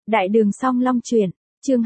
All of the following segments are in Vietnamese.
Đại đường Song Long truyện, chương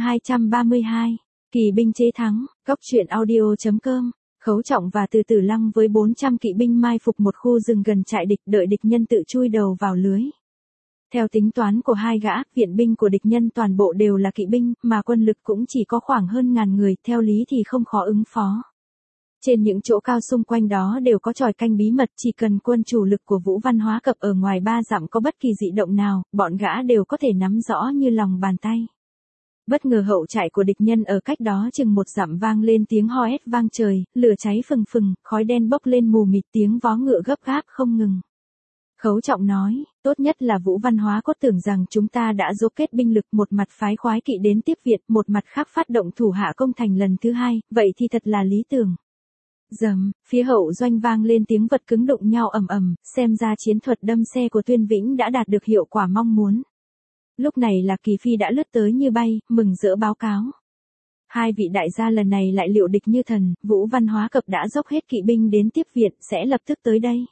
232, kỳ binh chế thắng, góc truyện audio.com. Khấu Trọng và Từ Tử Lăng với 400 kỵ binh mai phục một khu rừng gần trại địch, đợi địch nhân tự chui đầu vào lưới. Theo tính toán của hai gã, viện binh của địch nhân toàn bộ đều là kỵ binh, mà quân lực cũng chỉ có khoảng hơn 1000 người, theo lý thì không khó ứng phó. Trên những chỗ cao xung quanh đó đều có chòi canh bí mật, chỉ cần quân chủ lực của Vũ Văn Hóa Cập ở ngoài 3 dặm có bất kỳ dị động nào, bọn gã đều có thể nắm rõ như lòng bàn tay. Bất ngờ hậu trại của địch nhân ở cách đó chừng 1 dặm vang lên tiếng ho hét vang trời, lửa cháy phừng phừng, khói đen bốc lên mù mịt, tiếng vó ngựa gấp gáp không ngừng. Khấu Trọng nói, tốt nhất là Vũ Văn Hóa Cốt tưởng rằng chúng ta đã dốc kết binh lực, một mặt phái khoái kỵ đến tiếp viện, một mặt khác phát động thủ hạ công thành lần thứ hai, vậy thì thật là lý tưởng. Dầm, phía hậu doanh vang lên tiếng vật cứng đụng nhau ầm ầm, xem ra chiến thuật đâm xe của Tuyên Vĩnh đã đạt được hiệu quả mong muốn. Lúc này là Kỳ Phi đã lướt tới như bay, mừng rỡ báo cáo. Hai vị đại gia lần này lại liệu địch như thần, Vũ Văn Hóa Cập đã dốc hết kỵ binh đến tiếp viện, sẽ lập tức tới đây.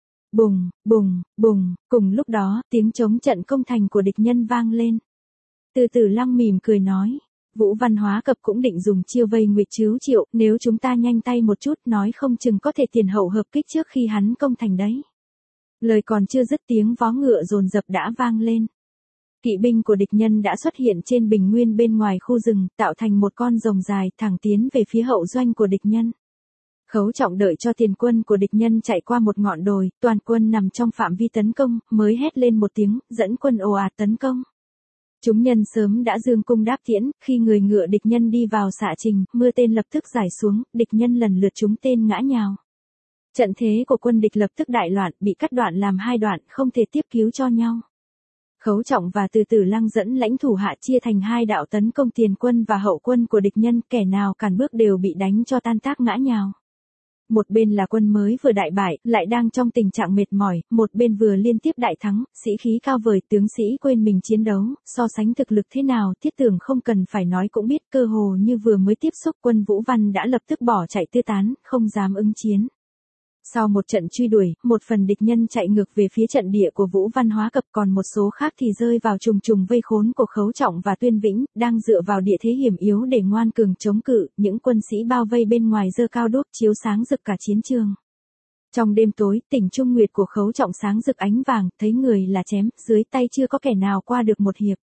Bùng, bùng, bùng, cùng lúc đó, tiếng chống trận công thành của địch nhân vang lên. Từ Tử Lăng mỉm cười nói. Vũ Văn Hóa Cập cũng định dùng chiêu vây nguyệt chiếu triệu, nếu chúng ta nhanh tay một chút nói không chừng có thể tiền hậu hợp kích trước khi hắn công thành đấy. Lời còn chưa dứt tiếng vó ngựa dồn dập đã vang lên. Kỵ binh của địch nhân đã xuất hiện trên bình nguyên bên ngoài khu rừng, tạo thành một con rồng dài thẳng tiến về phía hậu doanh của địch nhân. Khấu Trọng đợi cho tiền quân của địch nhân chạy qua một ngọn đồi, toàn quân nằm trong phạm vi tấn công, mới hét lên một tiếng, dẫn quân ồ ạt tấn công. Chúng nhân sớm đã dương cung đáp tiễn, khi người ngựa địch nhân đi vào xạ trình, mưa tên lập tức rải xuống, địch nhân lần lượt trúng tên ngã nhào. Trận thế của quân địch lập tức đại loạn, bị cắt đoạn làm 2 đoạn, không thể tiếp cứu cho nhau. Khấu Trọng và Từ Tử Lăng dẫn lãnh thủ hạ chia thành 2 đạo tấn công tiền quân và hậu quân của địch nhân, kẻ nào cản bước đều bị đánh cho tan tác ngã nhào. Một bên là quân mới vừa đại bại, lại đang trong tình trạng mệt mỏi, một bên vừa liên tiếp đại thắng, sĩ khí cao vời, tướng sĩ quên mình chiến đấu, so sánh thực lực thế nào, Thiết Tưởng không cần phải nói cũng biết, cơ hồ như vừa mới tiếp xúc quân Vũ Văn đã lập tức bỏ chạy tứ tán, không dám ứng chiến. Sau một trận truy đuổi, một phần địch nhân chạy ngược về phía trận địa của Vũ Văn Hóa Cập, còn một số khác thì rơi vào trùng trùng vây khốn của Khấu Trọng và Tuyên Vĩnh, đang dựa vào địa thế hiểm yếu để ngoan cường chống cự, những quân sĩ bao vây bên ngoài giơ cao đuốc chiếu sáng rực cả chiến trường. Trong đêm tối, tỉnh Trung Nguyệt của Khấu Trọng sáng rực ánh vàng, thấy người là chém, dưới tay chưa có kẻ nào qua được một hiệp.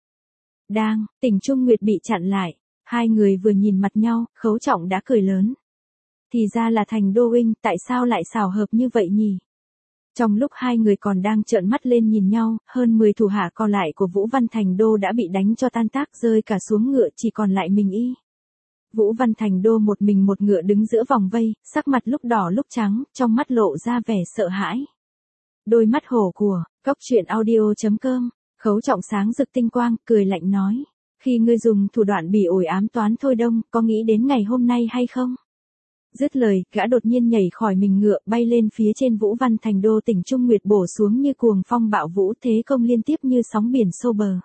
Tỉnh Trung Nguyệt bị chặn lại, hai người vừa nhìn mặt nhau, Khấu Trọng đã cười lớn. Thì ra là Thành Đô huynh, tại sao lại xảo hợp như vậy nhỉ? Trong lúc hai người còn đang trợn mắt lên nhìn nhau, hơn 10 thủ hạ còn lại của Vũ Văn Thành Đô đã bị đánh cho tan tác, rơi cả xuống ngựa, chỉ còn lại mình y. Vũ Văn Thành Đô một mình một ngựa đứng giữa vòng vây, sắc mặt lúc đỏ lúc trắng, trong mắt lộ ra vẻ sợ hãi. Đôi mắt hổ của, góc truyện audio.com, Khấu Trọng sáng rực tinh quang, cười lạnh nói. Khi ngươi dùng thủ đoạn bỉ ổi ám toán Thôi Đông, có nghĩ đến ngày hôm nay hay không? Dứt lời, gã đột nhiên nhảy khỏi mình ngựa, bay lên phía trên Vũ Văn Thành Đô, tỉnh Trung Nguyệt bổ xuống như cuồng phong bạo vũ, thế công liên tiếp như sóng biển xô bờ.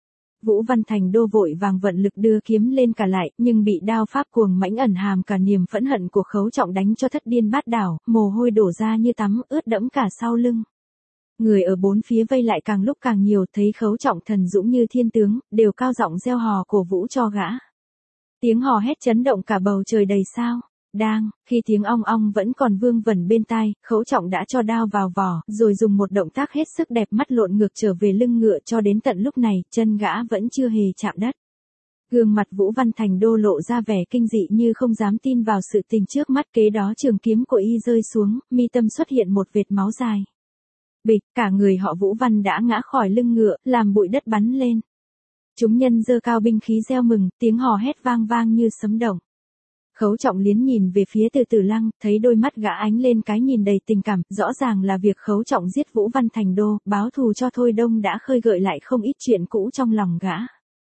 Vũ Văn Thành Đô vội vàng vận lực đưa kiếm lên cả lại, nhưng bị đao pháp cuồng mãnh ẩn hàm cả niềm phẫn hận của Khấu Trọng đánh cho thất điên bát đảo, mồ hôi đổ ra như tắm, ướt đẫm cả sau lưng. Người ở bốn phía vây lại càng lúc càng nhiều, thấy Khấu Trọng thần dũng như thiên tướng, đều cao giọng reo hò cổ vũ cho gã. Tiếng hò hét chấn động cả bầu trời đầy sao. Khi tiếng ong ong vẫn còn vương vẩn bên tai, Khấu Trọng đã cho đao vào vỏ, rồi dùng một động tác hết sức đẹp mắt lộn ngược trở về lưng ngựa, cho đến tận lúc này, chân gã vẫn chưa hề chạm đất. Gương mặt Vũ Văn Thành Đô lộ ra vẻ kinh dị như không dám tin vào sự tình trước mắt, kế đó trường kiếm của y rơi xuống, mi tâm xuất hiện một vệt máu dài. Bịch, cả người họ Vũ Văn đã ngã khỏi lưng ngựa, làm bụi đất bắn lên. Chúng nhân giơ cao binh khí reo mừng, tiếng hò hét vang vang như sấm động. Khấu Trọng liếc nhìn về phía Từ Tử Lăng, thấy đôi mắt gã ánh lên cái nhìn đầy tình cảm, rõ ràng là việc Khấu Trọng giết Vũ Văn Thành Đô, báo thù cho Thôi Đông đã khơi gợi lại không ít chuyện cũ trong lòng gã.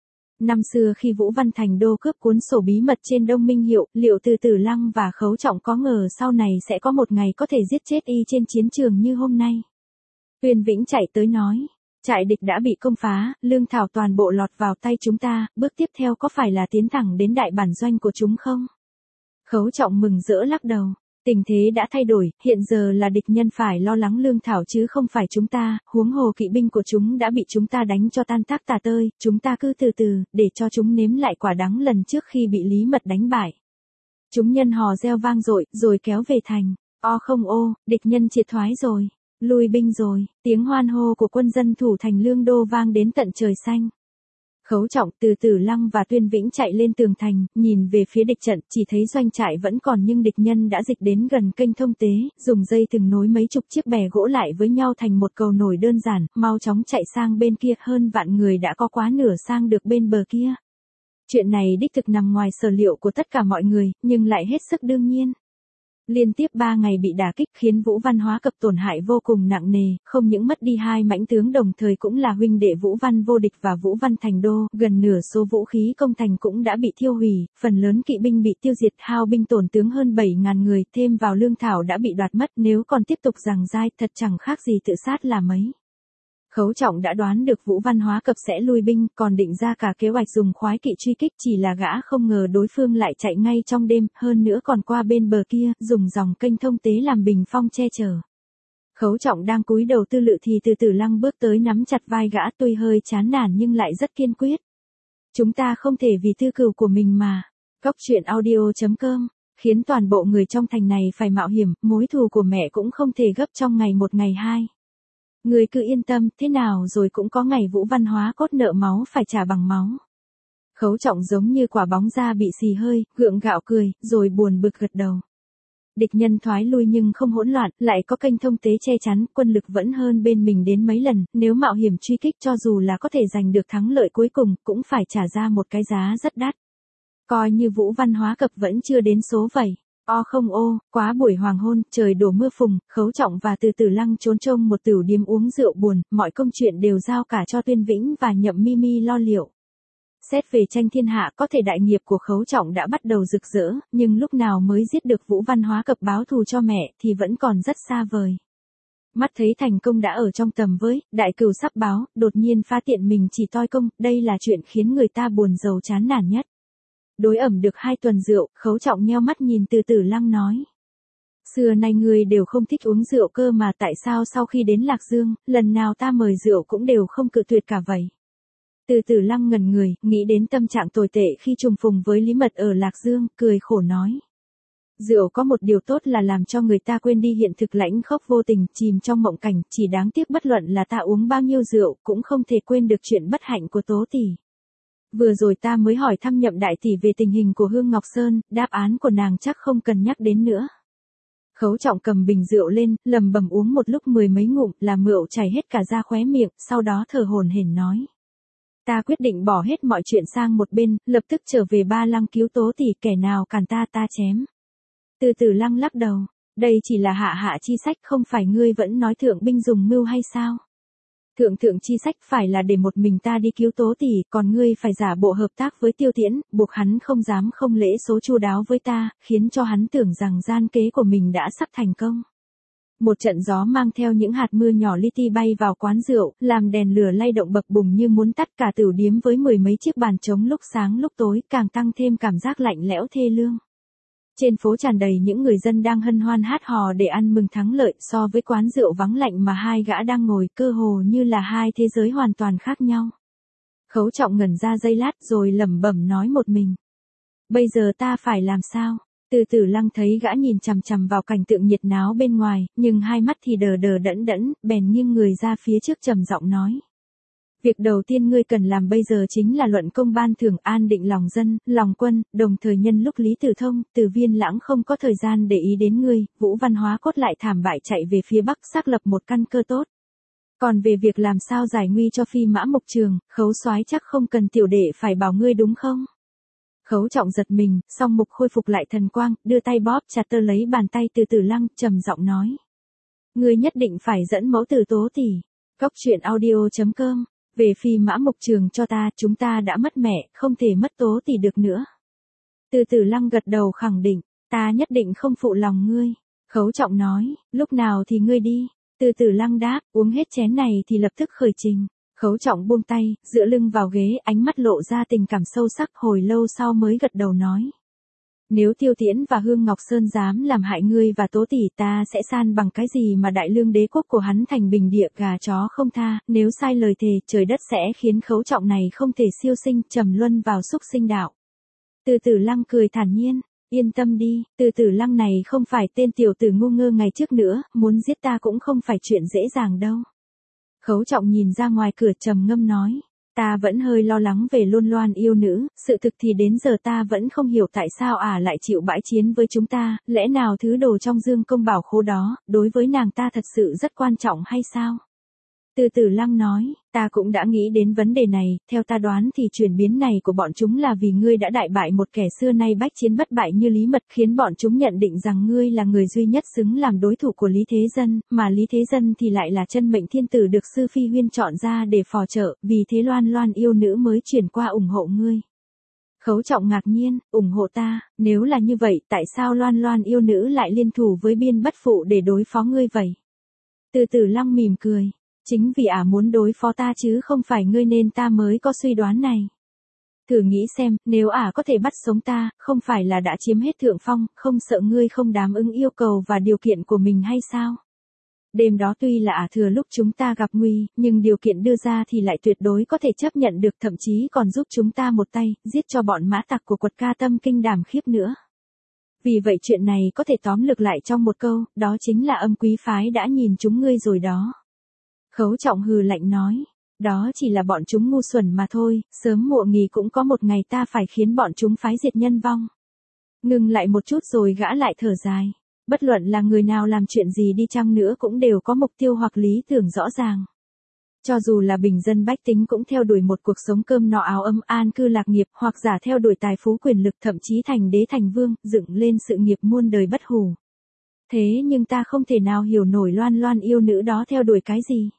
Năm xưa khi Vũ Văn Thành Đô cướp cuốn sổ bí mật trên Đông Minh Hiệu, liệu Từ Tử Lăng và Khấu Trọng có ngờ sau này sẽ có một ngày có thể giết chết y trên chiến trường như hôm nay? Tuyên Vĩnh chạy tới nói. Trại địch đã bị công phá, lương thảo toàn bộ lọt vào tay chúng ta, bước tiếp theo có phải là tiến thẳng đến đại bản doanh của chúng không? Khấu Trọng mừng rỡ lắc đầu. Tình thế đã thay đổi, hiện giờ là địch nhân phải lo lắng lương thảo chứ không phải chúng ta, huống hồ kỵ binh của chúng đã bị chúng ta đánh cho tan tác tả tơi, chúng ta cứ từ từ, để cho chúng nếm lại quả đắng lần trước khi bị Lý Mật đánh bại. Chúng nhân hò reo vang dội, rồi kéo về thành. O không ô, địch nhân triệt thoái rồi, lui binh rồi, tiếng hoan hô của quân dân thủ thành Lương Đô vang đến tận trời xanh. Khấu Trọng, Từ Tử Lăng và Tuyên Vĩnh chạy lên tường thành, nhìn về phía địch trận, chỉ thấy doanh trại vẫn còn nhưng địch nhân đã dịch đến gần kênh thông tế, dùng dây thừng nối mấy chục chiếc bè gỗ lại với nhau thành một cầu nổi đơn giản, mau chóng chạy sang bên kia, hơn vạn người đã có quá nửa sang được bên bờ kia. Chuyện này đích thực nằm ngoài sở liệu của tất cả mọi người, nhưng lại hết sức đương nhiên. Liên tiếp 3 ngày bị đả kích khiến Vũ Văn Hóa Cập tổn hại vô cùng nặng nề, không những mất đi 2 mãnh tướng đồng thời cũng là huynh đệ Vũ Văn Vô Địch và Vũ Văn Thành Đô, gần nửa số vũ khí công thành cũng đã bị thiêu hủy, phần lớn kỵ binh bị tiêu diệt, hao binh tổn tướng hơn 7.000 người, thêm vào lương thảo đã bị đoạt mất, nếu còn tiếp tục giằng dai thật chẳng khác gì tự sát là mấy. Khấu Trọng đã đoán được Vũ Văn Hóa Cập sẽ lui binh, còn định ra cả kế hoạch dùng khoái kỵ truy kích, chỉ là gã không ngờ đối phương lại chạy ngay trong đêm, hơn nữa còn qua bên bờ kia, dùng dòng kênh thông tế làm bình phong che chở. Khấu Trọng đang cúi đầu tư lự thì Từ Tử Lăng bước tới nắm chặt vai gã, tuy hơi chán nản nhưng lại rất kiên quyết. Chúng ta không thể vì tư cửu của mình mà. Cóc truyện audio.com khiến toàn bộ người trong thành này phải mạo hiểm, mối thù của mẹ cũng không thể gấp trong ngày một ngày hai. Người cứ yên tâm, thế nào rồi cũng có ngày Vũ Văn Hóa Cốt nợ máu phải trả bằng máu. Khấu Trọng giống như quả bóng da bị xì hơi, gượng gạo cười, rồi buồn bực gật đầu. Địch nhân thoái lui nhưng không hỗn loạn, lại có kênh thông tế che chắn, quân lực vẫn hơn bên mình đến mấy lần, nếu mạo hiểm truy kích cho dù là có thể giành được thắng lợi cuối cùng, cũng phải trả ra một cái giá rất đắt. Coi như Vũ Văn Hóa Cập vẫn chưa đến số vậy. O không ô, quá buổi hoàng hôn, trời đổ mưa phùn, Khấu Trọng và Từ Tử Lăng trốn trong một tửu điếm uống rượu buồn, mọi công chuyện đều giao cả cho Tuyên Vĩnh và Nhậm Mimi lo liệu. Xét về tranh thiên hạ, có thể đại nghiệp của Khấu Trọng đã bắt đầu rực rỡ, nhưng lúc nào mới giết được Vũ Văn Hóa Cập báo thù cho mẹ thì vẫn còn rất xa vời. Mắt thấy thành công đã ở trong tầm với, đại cửu sắp báo, đột nhiên phá tiện mình chỉ toi công, đây là chuyện khiến người ta buồn rầu chán nản nhất. Đối ẩm được 2 tuần rượu, Khấu Trọng nheo mắt nhìn Từ Tử Lăng nói. Xưa nay người đều không thích uống rượu cơ mà tại sao sau khi đến Lạc Dương, lần nào ta mời rượu cũng đều không cự tuyệt cả vậy. Từ Tử Lăng ngẩn người, nghĩ đến tâm trạng tồi tệ khi trùng phùng với Lý Mật ở Lạc Dương, cười khổ nói. Rượu có một điều tốt là làm cho người ta quên đi hiện thực lãnh khốc vô tình, chìm trong mộng cảnh, chỉ đáng tiếc bất luận là ta uống bao nhiêu rượu, cũng không thể quên được chuyện bất hạnh của Tố tỷ. Vừa rồi ta mới hỏi thăm Nhậm đại tỷ về tình hình của Hương Ngọc Sơn, đáp án của nàng chắc không cần nhắc đến nữa. Khấu Trọng cầm bình rượu lên, lầm bầm uống một lúc 10 mấy ngụm, là rượu chảy hết cả ra khóe miệng, sau đó thở hổn hển nói. Ta quyết định bỏ hết mọi chuyện sang một bên, lập tức trở về Ba Lăng cứu Tố tỷ, kẻ nào cản ta ta chém. Từ Tử Lăng lắc đầu, đây chỉ là hạ chi sách, không phải ngươi vẫn nói thượng binh dùng mưu hay sao? Thượng chi sách phải là để một mình ta đi cứu Tố tỷ, còn ngươi phải giả bộ hợp tác với Tiêu Tiễn, buộc hắn không dám không lễ số chu đáo với ta, khiến cho hắn tưởng rằng gian kế của mình đã sắp thành công. Một trận gió mang theo những hạt mưa nhỏ li ti bay vào quán rượu, làm đèn lửa lay động bập bùng như muốn tắt cả tửu điếm với 10 mấy chiếc bàn trống lúc sáng lúc tối, càng tăng thêm cảm giác lạnh lẽo thê lương. Trên phố tràn đầy những người dân đang hân hoan hát hò để ăn mừng thắng lợi, so với quán rượu vắng lạnh mà hai gã đang ngồi, cơ hồ như là hai thế giới hoàn toàn khác nhau. Khấu Trọng ngẩn ra giây lát rồi lẩm bẩm nói một mình. Bây giờ ta phải làm sao? Từ Tử Lăng thấy gã nhìn chằm chằm vào cảnh tượng nhiệt náo bên ngoài, nhưng hai mắt thì đờ đờ đẫn, bèn nghiêng người ra phía trước trầm giọng nói. Việc đầu tiên ngươi cần làm bây giờ chính là luận công ban thưởng, an định lòng dân, lòng quân, đồng thời nhân lúc Lý Tử Thông, Từ Viên Lãng không có thời gian để ý đến ngươi, Vũ Văn Hóa Cốt lại thảm bại chạy về phía Bắc xác lập một căn cơ tốt. Còn về việc làm sao giải nguy cho Phi Mã Mộc Trường, Khấu soái chắc không cần tiểu đệ phải bảo ngươi đúng không? Khấu Trọng giật mình, song mục khôi phục lại thần quang, đưa tay bóp chặt tơ lấy bàn tay Từ Tử Lăng, trầm giọng nói. Ngươi nhất định phải dẫn mẫu tử Tố tỷ. Cóc truyện audio.com Về Phi Mã Mộc Trường cho ta, chúng ta đã mất mẹ, không thể mất Tố tỷ được nữa. Từ Tử Lăng gật đầu khẳng định, ta nhất định không phụ lòng ngươi. Khấu Trọng nói, lúc nào thì ngươi đi. Từ Tử Lăng đáp, uống hết chén này thì lập tức khởi trình. Khấu Trọng buông tay, dựa lưng vào ghế, ánh mắt lộ ra tình cảm sâu sắc, hồi lâu sau mới gật đầu nói. Nếu Tiêu Tiễn và Hương Ngọc Sơn dám làm hại ngươi và Tố tỷ, ta sẽ san bằng cái gì mà đại lương đế quốc của hắn thành bình địa gà chó không tha, nếu sai lời thề, trời đất sẽ khiến Khấu Trọng này không thể siêu sinh, trầm luân vào súc sinh đạo. Từ Tử Lăng cười thản nhiên, yên tâm đi, Từ Tử Lăng này không phải tên tiểu tử ngu ngơ ngày trước nữa, muốn giết ta cũng không phải chuyện dễ dàng đâu. Khấu Trọng nhìn ra ngoài cửa trầm ngâm nói, ta vẫn hơi lo lắng về Luân Loan yêu nữ, sự thực thì đến giờ ta vẫn không hiểu tại sao lại chịu bãi chiến với chúng ta, lẽ nào thứ đồ trong dương công bảo khố đó, đối với nàng ta thật sự rất quan trọng hay sao? Từ Tử Lăng nói, ta cũng đã nghĩ đến vấn đề này, theo ta đoán thì chuyển biến này của bọn chúng là vì ngươi đã đại bại một kẻ xưa nay bách chiến bất bại như Lý Mật, khiến bọn chúng nhận định rằng ngươi là người duy nhất xứng làm đối thủ của Lý Thế Dân, mà Lý Thế Dân thì lại là chân mệnh thiên tử được Sư Phi Huyên chọn ra để phò trợ, vì thế Loan Loan yêu nữ mới chuyển qua ủng hộ ngươi. Khấu Trọng ngạc nhiên, ủng hộ ta, nếu là như vậy tại sao Loan Loan yêu nữ lại liên thủ với Biên Bất Phụ để đối phó ngươi vậy? Từ Tử Lăng mỉm cười. Chính vì muốn đối phó ta chứ không phải ngươi nên ta mới có suy đoán này. Thử nghĩ xem, nếu có thể bắt sống ta, không phải là đã chiếm hết thượng phong, không sợ ngươi không đáp ứng yêu cầu và điều kiện của mình hay sao? Đêm đó tuy là thừa lúc chúng ta gặp nguy, nhưng điều kiện đưa ra thì lại tuyệt đối có thể chấp nhận được, thậm chí còn giúp chúng ta một tay, giết cho bọn mã tặc của Quật Ca Tâm Kinh đảm khiếp nữa. Vì vậy chuyện này có thể tóm lược lại trong một câu, đó chính là Âm Quý phái đã nhìn chúng ngươi rồi đó. Khấu Trọng hừ lạnh nói, đó chỉ là bọn chúng ngu xuẩn mà thôi, sớm muộn gì cũng có một ngày ta phải khiến bọn chúng phái diệt nhân vong. Ngừng lại một chút rồi gã lại thở dài, bất luận là người nào làm chuyện gì đi chăng nữa cũng đều có mục tiêu hoặc lý tưởng rõ ràng. Cho dù là bình dân bách tính cũng theo đuổi một cuộc sống cơm no áo ấm an cư lạc nghiệp, hoặc giả theo đuổi tài phú quyền lực, thậm chí thành đế thành vương, dựng lên sự nghiệp muôn đời bất hủ. Thế nhưng ta không thể nào hiểu nổi Loan Loan yêu nữ đó theo đuổi cái gì.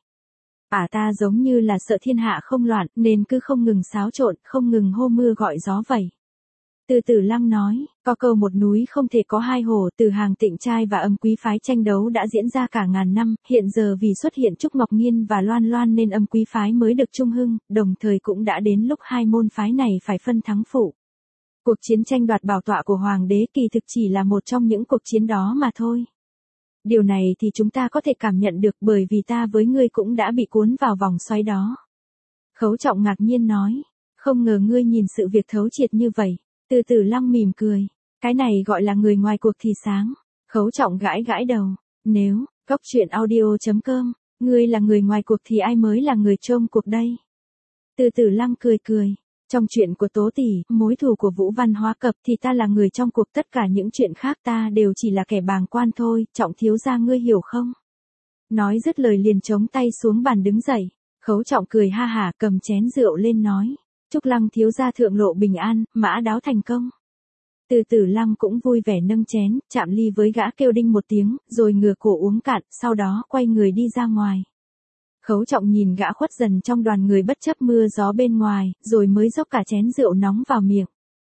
Ta giống như là sợ thiên hạ không loạn, nên cứ không ngừng xáo trộn, không ngừng hô mưa gọi gió vậy. Từ Tử Lăng nói, có câu một núi không thể có hai hồ, từ hàng Tịnh trai và Âm Quý phái tranh đấu đã diễn ra cả ngàn năm, hiện giờ vì xuất hiện Trúc Ngọc Nhiên và Loan Loan nên Âm Quý phái mới được trung hưng, đồng thời cũng đã đến lúc hai môn phái này phải phân thắng phụ. Cuộc chiến tranh đoạt bảo tọa của Hoàng đế kỳ thực chỉ là một trong những cuộc chiến đó mà thôi. Điều này thì chúng ta có thể cảm nhận được bởi vì ta với ngươi cũng đã bị cuốn vào vòng xoáy đó. Khấu Trọng ngạc nhiên nói, không ngờ ngươi nhìn sự việc thấu triệt như vậy. Từ Tử Lăng mỉm cười, cái này gọi là người ngoài cuộc thì sáng. Khấu Trọng gãi gãi đầu, nếu, Góc Truyện Audio.com, ngươi là người ngoài cuộc thì ai mới là người trong cuộc đây? Từ Tử Lăng cười cười. Trong chuyện của Tố tỷ, mối thù của Vũ Văn Hóa Cập thì ta là người trong cuộc, tất cả những chuyện khác ta đều chỉ là kẻ bàng quan thôi, Trọng thiếu gia ngươi hiểu không? Nói dứt lời liền chống tay xuống bàn đứng dậy. Khấu Trọng cười ha hả cầm chén rượu lên nói, chúc Lăng thiếu gia thượng lộ bình an, mã đáo thành công. Từ Tử Lăng cũng vui vẻ nâng chén, chạm ly với gã kêu đinh một tiếng, rồi ngửa cổ uống cạn, sau đó quay người đi ra ngoài. Khấu Trọng nhìn gã khuất dần trong đoàn người bất chấp mưa gió bên ngoài, rồi mới dốc cả chén rượu nóng vào miệng.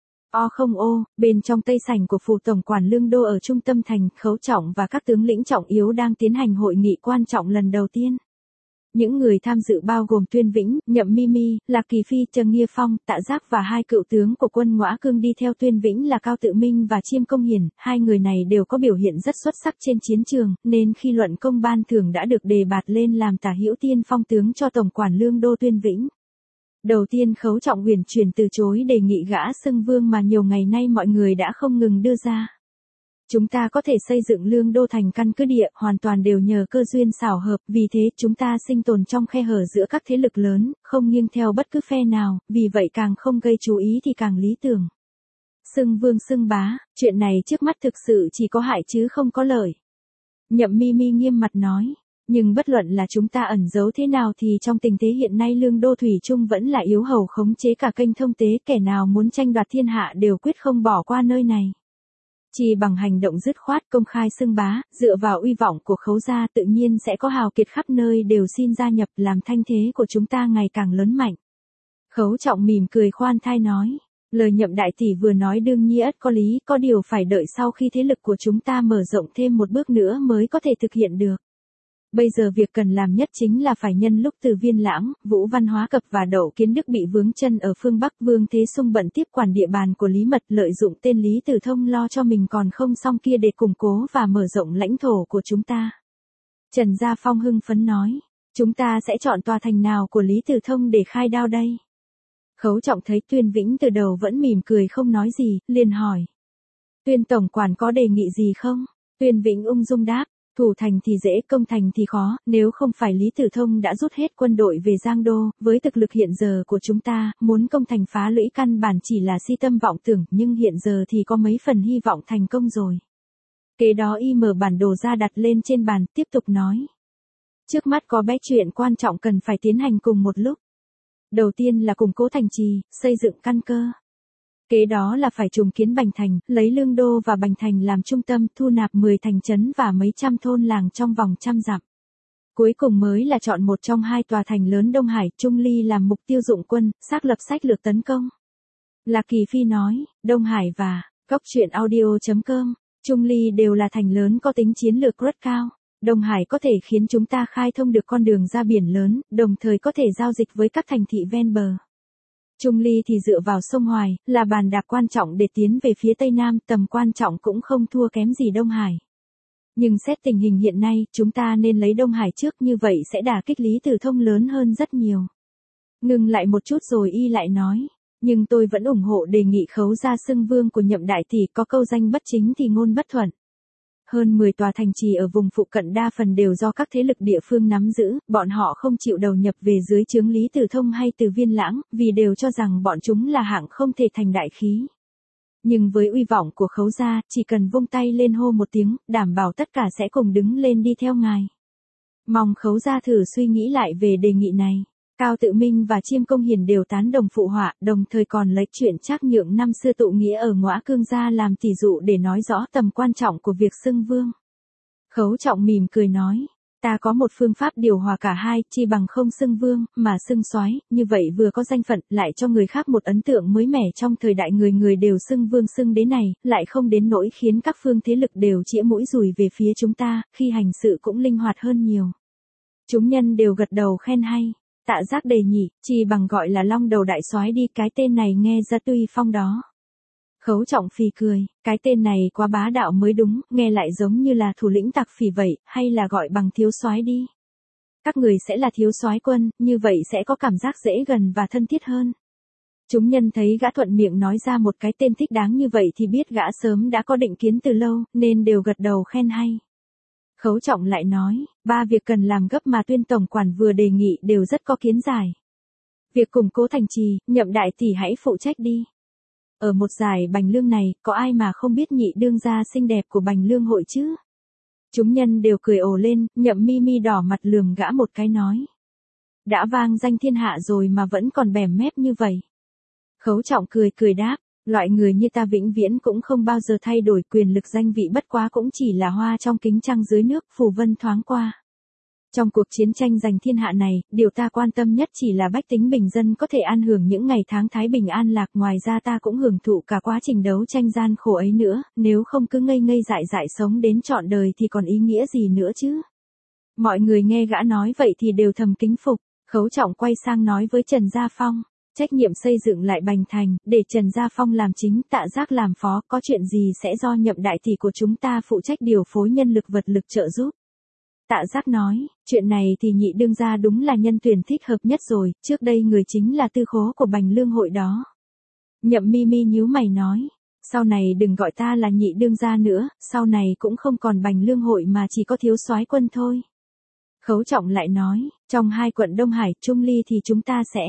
Bên trong tây sảnh của phủ tổng quản Lương Đô ở trung tâm thành, Khấu Trọng và các tướng lĩnh trọng yếu đang tiến hành hội nghị quan trọng lần đầu tiên. Những người tham dự bao gồm Tuyên Vĩnh, Nhậm Mimi, Lạc Kỳ Phi, Trần Nghia Phong, Tạ Giác và hai cựu tướng của quân Ngõa Cương đi theo Tuyên Vĩnh là Cao Tự Minh và Chiêm Công Hiển, hai người này đều có biểu hiện rất xuất sắc trên chiến trường, nên khi luận công ban thưởng đã được đề bạt lên làm tả hữu tiên phong tướng cho tổng quản Lương Đô Tuyên Vĩnh. Đầu tiên Khấu Trọng huyền chuyển từ chối đề nghị gã xưng vương mà nhiều ngày nay mọi người đã không ngừng đưa ra. Chúng ta có thể xây dựng Lương Đô thành căn cứ địa, hoàn toàn đều nhờ cơ duyên xảo hợp, vì thế chúng ta sinh tồn trong khe hở giữa các thế lực lớn, không nghiêng theo bất cứ phe nào, vì vậy càng không gây chú ý thì càng lý tưởng. Xưng vương xưng bá, chuyện này trước mắt thực sự chỉ có hại chứ không có lợi. Nhậm Mimi nghiêm mặt nói, nhưng bất luận là chúng ta ẩn giấu thế nào thì trong tình thế hiện nay Lương Đô thủy chung vẫn là yếu hầu khống chế cả kênh thông tế, kẻ nào muốn tranh đoạt thiên hạ đều quyết không bỏ qua nơi này. Chỉ bằng hành động dứt khoát công khai xưng bá, dựa vào uy vọng của Khấu gia tự nhiên sẽ có hào kiệt khắp nơi đều xin gia nhập làm thanh thế của chúng ta ngày càng lớn mạnh. Khấu Trọng mỉm cười khoan thai nói, lời Nhậm đại tỷ vừa nói đương nhiên có lý, có điều phải đợi sau khi thế lực của chúng ta mở rộng thêm một bước nữa mới có thể thực hiện được. Bây giờ việc cần làm nhất chính là phải nhân lúc Từ Viên Lãng, Vũ Văn Hóa Cập và Đậu Kiến Đức bị vướng chân ở phương Bắc, Vương Thế Sung bận tiếp quản địa bàn của Lý Mật, lợi dụng tên Lý Tử Thông lo cho mình còn không xong kia để củng cố và mở rộng lãnh thổ của chúng ta. Trần Gia Phong hưng phấn nói, chúng ta sẽ chọn tòa thành nào của Lý Tử Thông để khai đao đây? Khấu Trọng thấy Tuyên Vĩnh từ đầu vẫn mỉm cười không nói gì, liền hỏi. Tuyên tổng quản có đề nghị gì không? Tuyên Vĩnh ung dung đáp. Thủ thành thì dễ, công thành thì khó, nếu không phải Lý Tử Thông đã rút hết quân đội về Giang Đô, với thực lực hiện giờ của chúng ta, muốn công thành phá lũy căn bản chỉ là si tâm vọng tưởng, nhưng hiện giờ thì có mấy phần hy vọng thành công rồi. Kế đó y mở bản đồ ra đặt lên trên bàn, tiếp tục nói. Trước mắt có bé chuyện quan trọng cần phải tiến hành cùng một lúc. Đầu tiên là củng cố thành trì, xây dựng căn cơ. Kế đó là phải trùng kiến Bành Thành, lấy Lương Đô và Bành Thành làm trung tâm, thu nạp 10 thành trấn và mấy trăm thôn làng trong vòng 100 dặm. Cuối cùng mới là chọn một trong 2 tòa thành lớn Đông Hải, Trung Ly làm mục tiêu dụng quân, xác lập sách lược tấn công. Lạc Kỳ Phi nói, Đông Hải và Cóc Truyện Audio.com, Trung Ly đều là thành lớn có tính chiến lược rất cao. Đông Hải có thể khiến chúng ta khai thông được con đường ra biển lớn, đồng thời có thể giao dịch với các thành thị ven bờ. Trung Ly thì dựa vào sông Hoài, là bàn đạp quan trọng để tiến về phía Tây Nam, tầm quan trọng cũng không thua kém gì Đông Hải. Nhưng xét tình hình hiện nay, chúng ta nên lấy Đông Hải trước, như vậy sẽ đả kích Lý Tử Thông lớn hơn rất nhiều. Ngừng lại một chút rồi y lại nói, nhưng tôi vẫn ủng hộ đề nghị Khấu gia xưng vương của Nhậm đại tỷ, có câu danh bất chính thì ngôn bất thuận. Hơn 10 tòa thành trì ở vùng phụ cận đa phần đều do các thế lực địa phương nắm giữ, bọn họ không chịu đầu nhập về dưới trướng Lý Tử Thông hay Từ Viên Lãng, vì đều cho rằng bọn chúng là hạng không thể thành đại khí. Nhưng với uy vọng của Khấu gia, chỉ cần vung tay lên hô một tiếng, đảm bảo tất cả sẽ cùng đứng lên đi theo ngài. Mong Khấu gia thử suy nghĩ lại về đề nghị này. Cao Tự Minh và Chiêm Công Hiền đều tán đồng phụ họa, đồng thời còn lấy chuyện Trác Nhượng năm xưa tụ nghĩa ở Ngõa Cương gia làm tỷ dụ để nói rõ tầm quan trọng của việc xưng vương. Khấu Trọng mỉm cười nói, ta có một phương pháp điều hòa cả hai, chi bằng không xưng vương, mà xưng soái, như vậy vừa có danh phận, lại cho người khác một ấn tượng mới mẻ trong thời đại người người đều xưng vương xưng đế này, lại không đến nỗi khiến các phương thế lực đều chĩa mũi dùi về phía chúng ta, khi hành sự cũng linh hoạt hơn nhiều. Chúng nhân đều gật đầu khen hay. Tạ Giác đề nhị, chi bằng gọi là Long Đầu Đại Soái đi, cái tên này nghe ra tuy phong đó. Khấu Trọng phì cười, cái tên này quá bá đạo mới đúng, nghe lại giống như là thủ lĩnh tặc phỉ vậy, hay là gọi bằng thiếu soái đi. Các người sẽ là thiếu soái quân, như vậy sẽ có cảm giác dễ gần và thân thiết hơn. Chúng nhân thấy gã thuận miệng nói ra một cái tên thích đáng như vậy thì biết gã sớm đã có định kiến từ lâu, nên đều gật đầu khen hay. Khấu Trọng lại nói, 3 việc cần làm gấp mà Tuyên tổng quản vừa đề nghị đều rất có kiến giải. Việc củng cố thành trì, Nhậm đại tỷ hãy phụ trách đi. Ở một giải Bành Lương này, có ai mà không biết nhị đương gia xinh đẹp của Bành Lương hội chứ? Chúng nhân đều cười ồ lên, Nhậm Mi Mi đỏ mặt lườm gã một cái nói. Đã vang danh thiên hạ rồi mà vẫn còn bẻm mép như vậy. Khấu Trọng cười cười đáp. Loại người như ta vĩnh viễn cũng không bao giờ thay đổi, quyền lực danh vị bất quá cũng chỉ là hoa trong kính trăng dưới nước, phù vân thoáng qua. Trong cuộc chiến tranh giành thiên hạ này, điều ta quan tâm nhất chỉ là bách tính bình dân có thể an hưởng những ngày tháng thái bình an lạc, ngoài ra ta cũng hưởng thụ cả quá trình đấu tranh gian khổ ấy nữa, nếu không cứ ngây ngây dại dại sống đến trọn đời thì còn ý nghĩa gì nữa chứ. Mọi người nghe gã nói vậy thì đều thầm kính phục. Khấu Trọng quay sang nói với Trần Gia Phong. Trách nhiệm xây dựng lại Bành Thành, để Trần Gia Phong làm chính, Tạ Giác làm phó, có chuyện gì sẽ do Nhậm đại tỷ của chúng ta phụ trách điều phối nhân lực vật lực trợ giúp. Tạ Giác nói, chuyện này thì nhị đương gia đúng là nhân tuyển thích hợp nhất rồi, trước đây người chính là tư khố của Bành Lương hội đó. Nhậm Mi Mi nhíu mày nói, sau này đừng gọi ta là nhị đương gia nữa, sau này cũng không còn Bành Lương hội mà chỉ có thiếu soái quân thôi. Khấu Trọng lại nói, trong 2 quận Đông Hải, Trung Ly thì chúng ta sẽ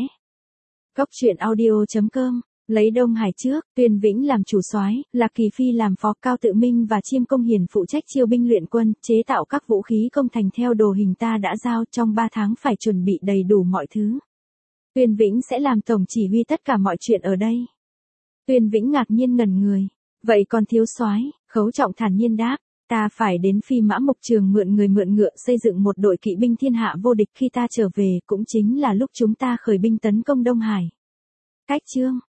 Cóc Truyện Audio.com, lấy Đông Hải trước, Tuyên Vĩnh làm chủ soái, Lạc Kỳ Phi làm phó, Cao Tự Minh và Chiêm Công Hiền phụ trách chiêu binh luyện quân, chế tạo các vũ khí công thành theo đồ hình ta đã giao, trong 3 tháng phải chuẩn bị đầy đủ mọi thứ. Tuyên Vĩnh sẽ làm tổng chỉ huy tất cả mọi chuyện ở đây. Tuyên Vĩnh ngạc nhiên ngẩn người, vậy còn thiếu soái? Khấu Trọng thản nhiên đáp. Ta phải đến Phi Mã Mục Trường mượn người mượn ngựa xây dựng một đội kỵ binh thiên hạ vô địch, khi ta trở về cũng chính là lúc chúng ta khởi binh tấn công Đông Hải. Cách chương